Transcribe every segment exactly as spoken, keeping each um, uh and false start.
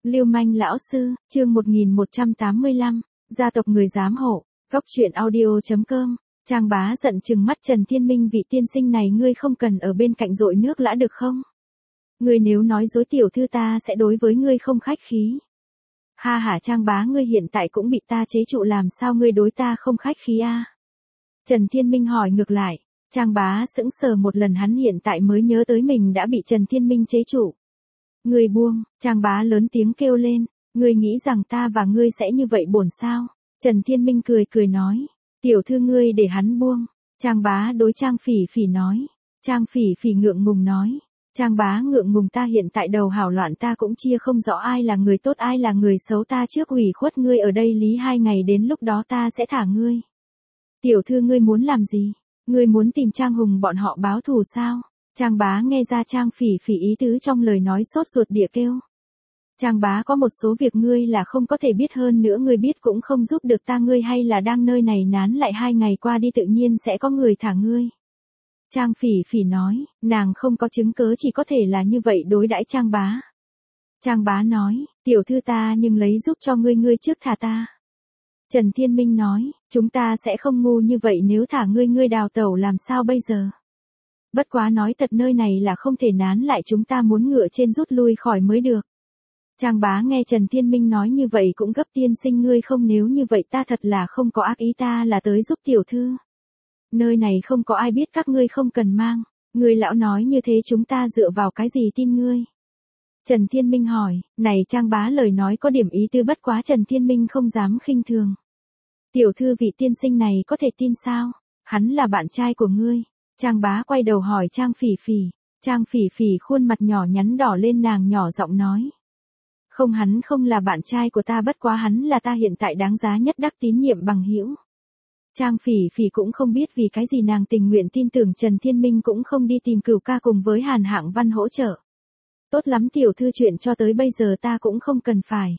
Lưu manh lão sư, chương một nghìn một trăm tám mươi lăm, gia tộc người giám hộ, góc truyện audio chấm com. Trang Bá giận trừng mắt Trần Thiên Minh, vị tiên sinh này ngươi không cần ở bên cạnh dội nước lã được không? Ngươi nếu nói dối tiểu thư ta sẽ đối với ngươi không khách khí. Ha hả Trang Bá, ngươi hiện tại cũng bị ta chế trụ, làm sao ngươi đối ta không khách khí a? Trần Thiên Minh hỏi ngược lại. Trang Bá sững sờ một lần, hắn hiện tại mới nhớ tới mình đã bị Trần Thiên Minh chế trụ. Ngươi buông, Trang Bá lớn tiếng kêu lên, ngươi nghĩ rằng ta và ngươi sẽ như vậy bổn sao? Trần Thiên Minh cười cười nói, tiểu thư ngươi để hắn buông. Trang Bá đối Trang Phỉ Phỉ nói. Trang Phỉ Phỉ ngượng ngùng nói, Trang Bá ngượng ngùng, ta hiện tại đầu hảo loạn, ta cũng chia không rõ ai là người tốt ai là người xấu, ta trước ủy khuất ngươi ở đây lý hai ngày, đến lúc đó ta sẽ thả ngươi. Tiểu thư ngươi muốn làm gì? Ngươi muốn tìm Trang Hùng bọn họ báo thù sao? Trang Bá nghe ra Trang Phỉ Phỉ ý tứ trong lời nói, sốt ruột địa kêu. Trang Bá, có một số việc ngươi là không có thể biết, hơn nữa ngươi biết cũng không giúp được ta, ngươi hay là đang nơi này nán lại hai ngày qua đi, tự nhiên sẽ có người thả ngươi. Trang Phỉ Phỉ nói, nàng không có chứng cớ, chỉ có thể là như vậy đối đãi Trang Bá. Trang Bá nói, tiểu thư ta nhưng lấy giúp cho ngươi, ngươi trước thả ta. Trần Thiên Minh nói, chúng ta sẽ không ngu như vậy, nếu thả ngươi ngươi đào tẩu làm sao bây giờ? Bất quá nói thật, nơi này là không thể nán lại, chúng ta muốn ngựa trên rút lui khỏi mới được. Trang Bá nghe Trần Thiên Minh nói như vậy cũng gấp, tiên sinh ngươi không, nếu như vậy ta thật là không có ác ý, ta là tới giúp tiểu thư. Nơi này không có ai biết, các ngươi không cần mang, ngươi lão nói như thế chúng ta dựa vào cái gì tin ngươi? Trần Thiên Minh hỏi, này Trang Bá lời nói có điểm ý tư, bất quá Trần Thiên Minh không dám khinh thường. Tiểu thư, vị tiên sinh này có thể tin sao? Hắn là bạn trai của ngươi. Trang Bá quay đầu hỏi Trang Phỉ Phỉ. Trang Phỉ Phỉ khuôn mặt nhỏ nhắn đỏ lên, nàng nhỏ giọng nói. Không, hắn không là bạn trai của ta, bất quá hắn là ta hiện tại đáng giá nhất đắc tín nhiệm bằng hữu. Trang Phỉ Phỉ cũng không biết vì cái gì nàng tình nguyện tin tưởng Trần Thiên Minh, cũng không đi tìm Cửu Ca cùng với Hàn Hạng Văn hỗ trợ. Tốt lắm tiểu thư, chuyện cho tới bây giờ ta cũng không cần phải.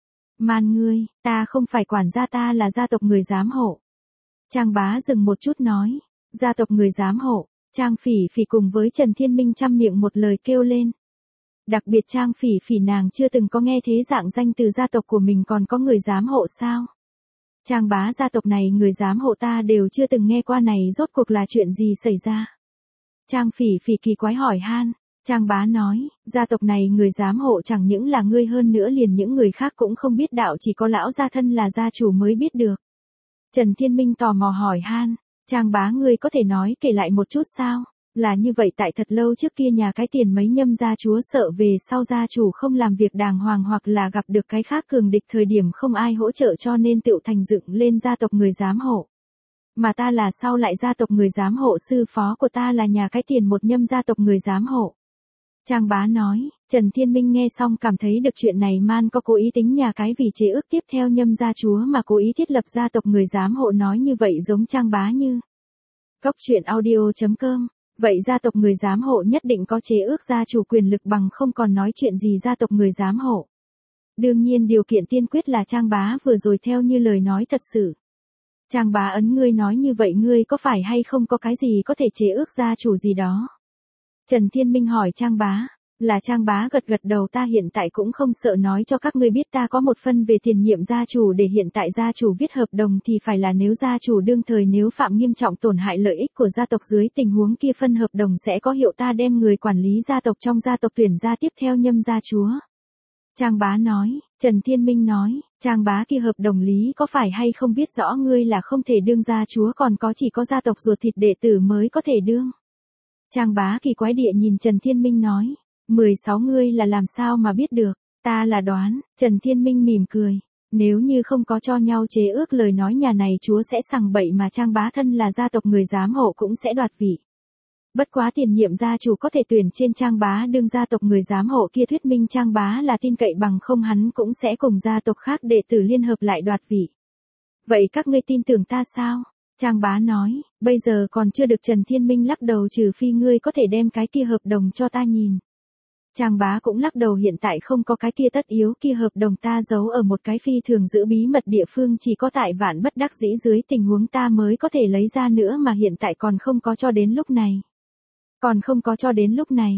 Man ngươi, ta không phải quản gia, ta là gia tộc người giám hộ. Trang Bá dừng một chút nói, gia tộc người giám hộ. Trang Phỉ Phỉ cùng với Trần Thiên Minh chăm miệng một lời kêu lên. Đặc biệt Trang Phỉ Phỉ nàng chưa từng có nghe thế dạng danh từ gia tộc của mình còn có người giám hộ sao? Trang Bá, gia tộc này người giám hộ ta đều chưa từng nghe qua, này rốt cuộc là chuyện gì xảy ra? Trang Phỉ Phỉ kỳ quái hỏi han. Trang Bá nói, gia tộc này người giám hộ chẳng những là ngươi, hơn nữa liền những người khác cũng không biết đạo, chỉ có lão gia thân là gia chủ mới biết được. Trần Thiên Minh tò mò hỏi han, Trang Bá ngươi có thể nói kể lại một chút sao? Là như vậy, tại thật lâu trước kia nhà cái tiền mấy nhâm gia chúa sợ về sau gia chủ không làm việc đàng hoàng, hoặc là gặp được cái khác cường địch, thời điểm không ai hỗ trợ cho nên tự thành dựng lên gia tộc người giám hộ. Mà ta là sau lại gia tộc người giám hộ, sư phó của ta là nhà cái tiền một nhâm gia tộc người giám hộ. Trang Bá nói, Trần Thiên Minh nghe xong cảm thấy được chuyện này man có cố ý tính nhà cái vì chế ước tiếp theo nhâm gia chúa mà cố ý thiết lập gia tộc người giám hộ, nói như vậy giống Trang Bá như. Góc truyện audio chấm com. Vậy gia tộc người giám hộ nhất định có chế ước gia chủ quyền lực, bằng không còn nói chuyện gì gia tộc người giám hộ. Đương nhiên điều kiện tiên quyết là Trang Bá vừa rồi theo như lời nói thật sự. Trang Bá ấn, ngươi nói như vậy ngươi có phải hay không có cái gì có thể chế ước gia chủ gì đó? Trần Thiên Minh hỏi Trang Bá. Là Trang Bá gật gật đầu, ta hiện tại cũng không sợ nói cho các ngươi biết, ta có một phân về tiền nhiệm gia chủ, để hiện tại gia chủ viết hợp đồng thì phải là nếu gia chủ đương thời nếu phạm nghiêm trọng tổn hại lợi ích của gia tộc, dưới tình huống kia phân hợp đồng sẽ có hiệu, ta đem người quản lý gia tộc trong gia tộc tuyển ra tiếp theo nhâm gia chúa. Trang Bá nói. Trần Thiên Minh nói, Trang Bá kia hợp đồng lý có phải hay không viết rõ ngươi là không thể đương gia chúa, còn có chỉ có gia tộc ruột thịt đệ tử mới có thể đương? Trang Bá kỳ quái địa nhìn Trần Thiên Minh nói, mười sáu ngươi là làm sao mà biết được? Ta là đoán. Trần Thiên Minh mỉm cười, nếu như không có cho nhau chế ước lời nói nhà này chúa sẽ sằng bậy, mà Trang Bá thân là gia tộc người giám hộ cũng sẽ đoạt vị. Bất quá tiền nhiệm gia chủ có thể tuyển trên Trang Bá đương gia tộc người giám hộ kia, thuyết minh Trang Bá là tin cậy, bằng không hắn cũng sẽ cùng gia tộc khác đệ tử liên hợp lại đoạt vị. Vậy các ngươi tin tưởng ta sao? Trang Bá nói, bây giờ còn chưa được. Trần Thiên Minh lắc đầu, trừ phi ngươi có thể đem cái kia hợp đồng cho ta nhìn. Trang Bá cũng lắc đầu, hiện tại không có cái kia tất yếu, kia hợp đồng ta giấu ở một cái phi thường giữ bí mật địa phương, chỉ có tại vạn bất đắc dĩ dưới tình huống ta mới có thể lấy ra nữa, mà hiện tại còn không có cho đến lúc này. Còn không có cho đến lúc này.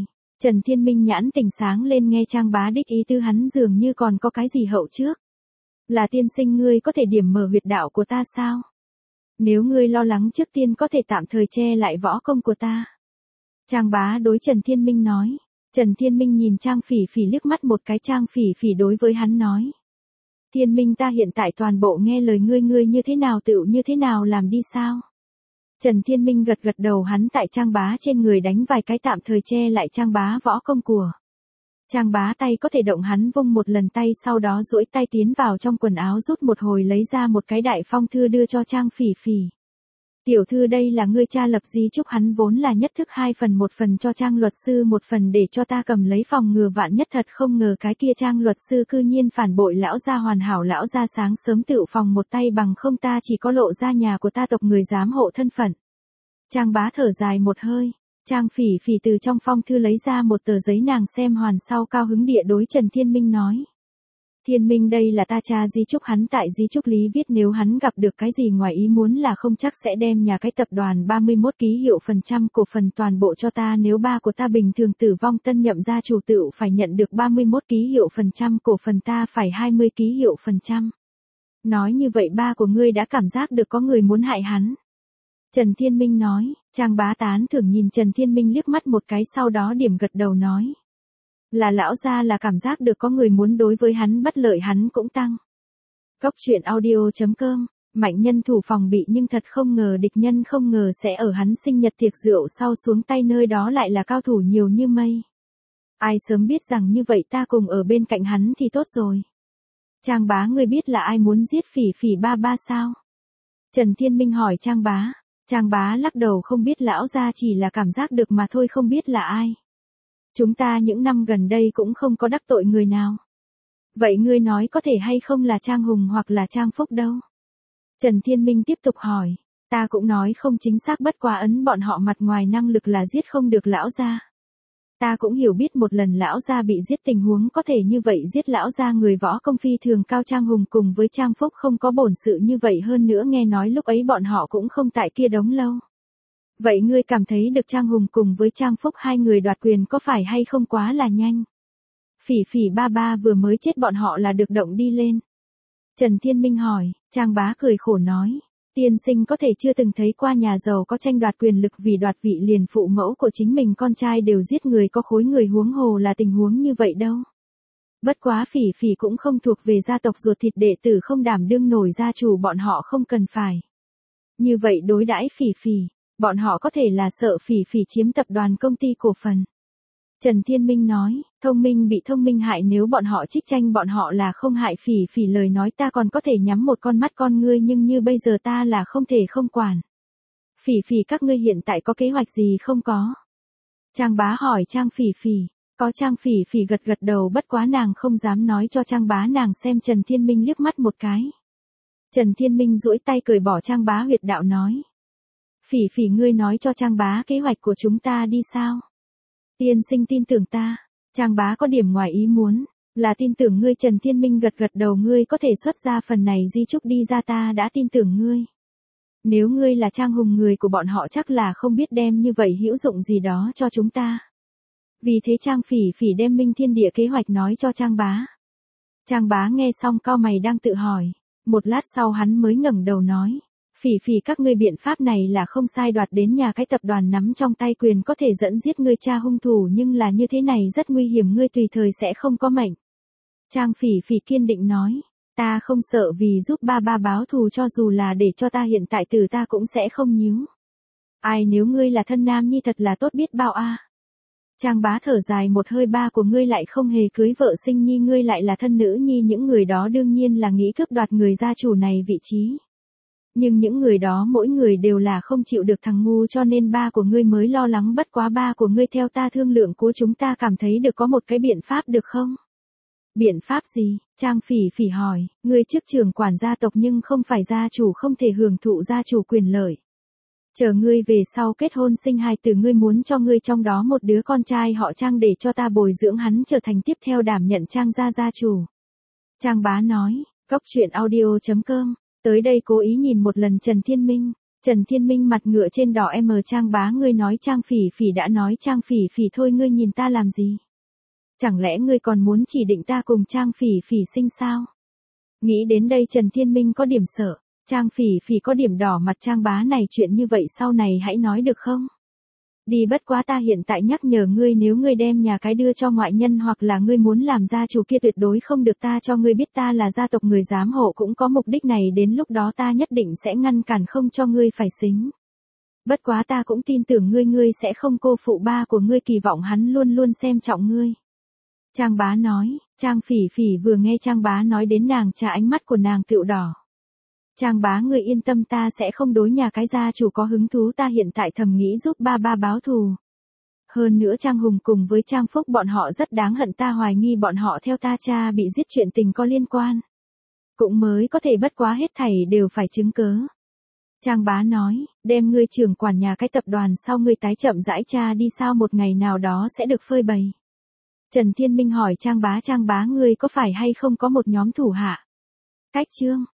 Trần Thiên Minh nhãn tỉnh sáng lên nghe Trang Bá đích ý tư hắn dường như còn có cái gì hậu trước. Là tiên sinh ngươi có thể điểm mở huyệt đạo của ta sao? Nếu ngươi lo lắng trước tiên có thể tạm thời che lại võ công của ta. Trang Bá đối Trần Thiên Minh nói. Trần Thiên Minh nhìn Trang Phỉ Phỉ liếc mắt một cái, Trang Phỉ Phỉ đối với hắn nói. Thiên Minh ta hiện tại toàn bộ nghe lời ngươi, ngươi như thế nào tựu như thế nào làm đi sao? Trần Thiên Minh gật gật đầu, hắn tại Trang Bá trên người đánh vài cái tạm thời che lại Trang Bá võ công của. Trang Bá tay có thể động, hắn vung một lần tay, sau đó duỗi tay tiến vào trong quần áo rút một hồi lấy ra một cái đại phong thư đưa cho Trang Phỉ Phỉ. Tiểu thư, đây là ngươi cha lập di chúc, hắn vốn là nhất thức hai phần, một phần cho Trang luật sư, một phần để cho ta cầm lấy phòng ngừa vạn nhất, thật không ngờ cái kia Trang luật sư cư nhiên phản bội lão gia, hoàn hảo lão gia sáng sớm tự phòng một tay, bằng không ta chỉ có lộ ra nhà của ta tộc người giám hộ thân phận. Trang Bá thở dài một hơi. Trang Phỉ Phỉ từ trong phong thư lấy ra một tờ giấy, nàng xem hoàn sau cao hứng địa đối Trần Thiên Minh nói. Thiên Minh, đây là ta cha di chúc, hắn tại di chúc lý viết nếu hắn gặp được cái gì ngoài ý muốn là không chắc sẽ đem nhà cái tập đoàn ba mươi mốt ký hiệu phần trăm cổ phần toàn bộ cho ta, nếu ba của ta bình thường tử vong, tân nhậm gia chủ tự phải nhận được ba mươi mốt ký hiệu phần trăm cổ phần, ta phải hai mươi ký hiệu phần trăm. Nói như vậy ba của ngươi đã cảm giác được có người muốn hại hắn. Trần Thiên Minh nói. Trang Bá tán thưởng nhìn Trần Thiên Minh liếc mắt một cái, sau đó điểm gật đầu nói. Là lão gia là cảm giác được có người muốn đối với hắn bất lợi, hắn cũng tăng. Cốc truyện audio chấm com. Mạnh nhân thủ phòng bị, nhưng thật không ngờ địch nhân không ngờ sẽ ở hắn sinh nhật tiệc rượu sau xuống tay, nơi đó lại là cao thủ nhiều như mây. Ai sớm biết rằng như vậy ta cùng ở bên cạnh hắn thì tốt rồi. Trang Bá, ngươi biết là ai muốn giết Phỉ Phỉ ba ba sao? Trần Thiên Minh hỏi Trang Bá. Trang Bá lắc đầu, không biết lão gia chỉ là cảm giác được mà thôi, không biết là ai. Chúng ta những năm gần đây cũng không có đắc tội người nào. Vậy ngươi nói có thể hay không là Trang Hùng hoặc là Trang Phúc đâu? Trần Thiên Minh tiếp tục hỏi. Ta cũng nói không chính xác, bất quá ấn bọn họ mặt ngoài năng lực là giết không được lão gia. Ta cũng hiểu biết một lần lão gia bị giết tình huống có thể như vậy, giết lão gia người võ công phi thường cao, Trang Hùng cùng với Trang Phúc không có bổn sự như vậy, hơn nữa nghe nói lúc ấy bọn họ cũng không tại kia đống lâu. Vậy ngươi cảm thấy được Trang Hùng cùng với Trang Phúc hai người đoạt quyền có phải hay không quá là nhanh? Phỉ Phỉ ba ba vừa mới chết bọn họ là được động đi lên. Trần Thiên Minh hỏi. Trang Bá cười khổ nói. Tiên sinh có thể chưa từng thấy qua nhà giàu có tranh đoạt quyền lực, vì đoạt vị liền phụ mẫu của chính mình con trai đều giết người, có khối người, huống hồ là tình huống như vậy đâu. Bất quá Phỉ Phỉ cũng không thuộc về gia tộc ruột thịt, đệ tử không đảm đương nổi gia chủ, bọn họ không cần phải như vậy đối đãi Phỉ Phỉ, bọn họ có thể là sợ Phỉ Phỉ chiếm tập đoàn công ty cổ phần. Trần Thiên Minh nói. Thông minh bị thông minh hại, nếu bọn họ trích tranh bọn họ là không hại Phỉ Phỉ lời nói, ta còn có thể nhắm một con mắt con ngươi, nhưng như bây giờ ta là không thể không quản. Phỉ Phỉ, các ngươi hiện tại có kế hoạch gì không có? Trang Bá hỏi Trang Phỉ Phỉ. Có. Trang Phỉ Phỉ gật gật đầu, bất quá nàng không dám nói cho Trang Bá, nàng xem Trần Thiên Minh liếc mắt một cái. Trần Thiên Minh duỗi tay cởi bỏ Trang Bá huyệt đạo nói. Phỉ Phỉ, ngươi nói cho Trang Bá kế hoạch của chúng ta đi sao? Tiên sinh tin tưởng ta. Trang Bá có điểm ngoài ý muốn. Là tin tưởng ngươi. Trần Thiên Minh gật gật đầu, ngươi có thể xuất ra phần này di chúc đi ra, ta đã tin tưởng ngươi. Nếu ngươi là Trang Hùng, người của bọn họ chắc là không biết đem như vậy hữu dụng gì đó cho chúng ta. Vì thế Trang Phỉ Phỉ đem Minh Thiên Địa kế hoạch nói cho Trang Bá. Trang Bá nghe xong cau mày đang tự hỏi. Một lát sau hắn mới ngẩng đầu nói. Phỉ Phỉ, các ngươi biện pháp này là không sai, đoạt đến nhà cái tập đoàn nắm trong tay quyền có thể dẫn giết ngươi cha hung thủ, nhưng là như thế này rất nguy hiểm, ngươi tùy thời sẽ không có mệnh. Trang Phỉ Phỉ kiên định nói. Ta không sợ, vì giúp ba ba báo thù, cho dù là để cho ta hiện tại tử ta cũng sẽ không nhíu. Ai, nếu ngươi là thân nam nhi thật là tốt biết bao a. À. Trang Bá thở dài một hơi, ba của ngươi lại không hề cưới vợ sinh nhi, ngươi lại là thân nữ nhi, những người đó đương nhiên là nghĩ cướp đoạt người gia chủ này vị trí. Nhưng những người đó mỗi người đều là không chịu được thằng ngu, cho nên ba của ngươi mới lo lắng, bất quá ba của ngươi theo ta thương lượng của chúng ta cảm thấy được có một cái biện pháp được không? Biện pháp gì? Trang Phỉ Phỉ hỏi. Ngươi chức trưởng quản gia tộc nhưng không phải gia chủ, không thể hưởng thụ gia chủ quyền lợi. Chờ ngươi về sau kết hôn sinh hài tử, ngươi muốn cho ngươi trong đó một đứa con trai họ Trang để cho ta bồi dưỡng hắn trở thành tiếp theo đảm nhận Trang gia gia chủ. Trang Bá nói. Cốc truyện audio chấm com. Tới đây cố ý nhìn một lần Trần Thiên Minh. Trần Thiên Minh mặt ngựa trên đỏ em Trang bá ngươi nói Trang Phỉ Phỉ đã nói Trang Phỉ Phỉ thôi ngươi nhìn ta làm gì? Chẳng lẽ ngươi còn muốn chỉ định ta cùng Trang Phỉ Phỉ sinh sao? Nghĩ đến đây Trần Thiên Minh có điểm sợ, Trang Phỉ Phỉ có điểm đỏ mặt Trang bá này chuyện như vậy sau này hãy nói được không? Đi bất quá ta hiện tại nhắc nhở ngươi nếu ngươi đem nhà cái đưa cho ngoại nhân hoặc là ngươi muốn làm gia chủ kia tuyệt đối không được ta cho ngươi biết ta là gia tộc người giám hộ cũng có mục đích này đến lúc đó ta nhất định sẽ ngăn cản không cho ngươi phải xính. Bất quá ta cũng tin tưởng ngươi ngươi sẽ không cô phụ ba của ngươi kỳ vọng hắn luôn luôn xem trọng ngươi. Trang bá nói, Trang Phỉ Phỉ vừa nghe Trang bá nói đến nàng trà ánh mắt của nàng tựu đỏ. Trang bá ngươi yên tâm ta sẽ không đối nhà cái gia chủ có hứng thú ta hiện tại thầm nghĩ giúp ba ba báo thù. Hơn nữa Trang Hùng cùng với Trang Phúc bọn họ rất đáng hận ta hoài nghi bọn họ theo ta cha bị giết chuyện tình có liên quan. Cũng mới có thể bất quá hết thảy đều phải chứng cớ. Trang bá nói, đem ngươi trưởng quản nhà cái tập đoàn sau ngươi tái chậm rãi cha đi sao một ngày nào đó sẽ được phơi bày. Trần Thiên Minh hỏi Trang bá Trang bá ngươi có phải hay không có một nhóm thủ hạ? Cách chương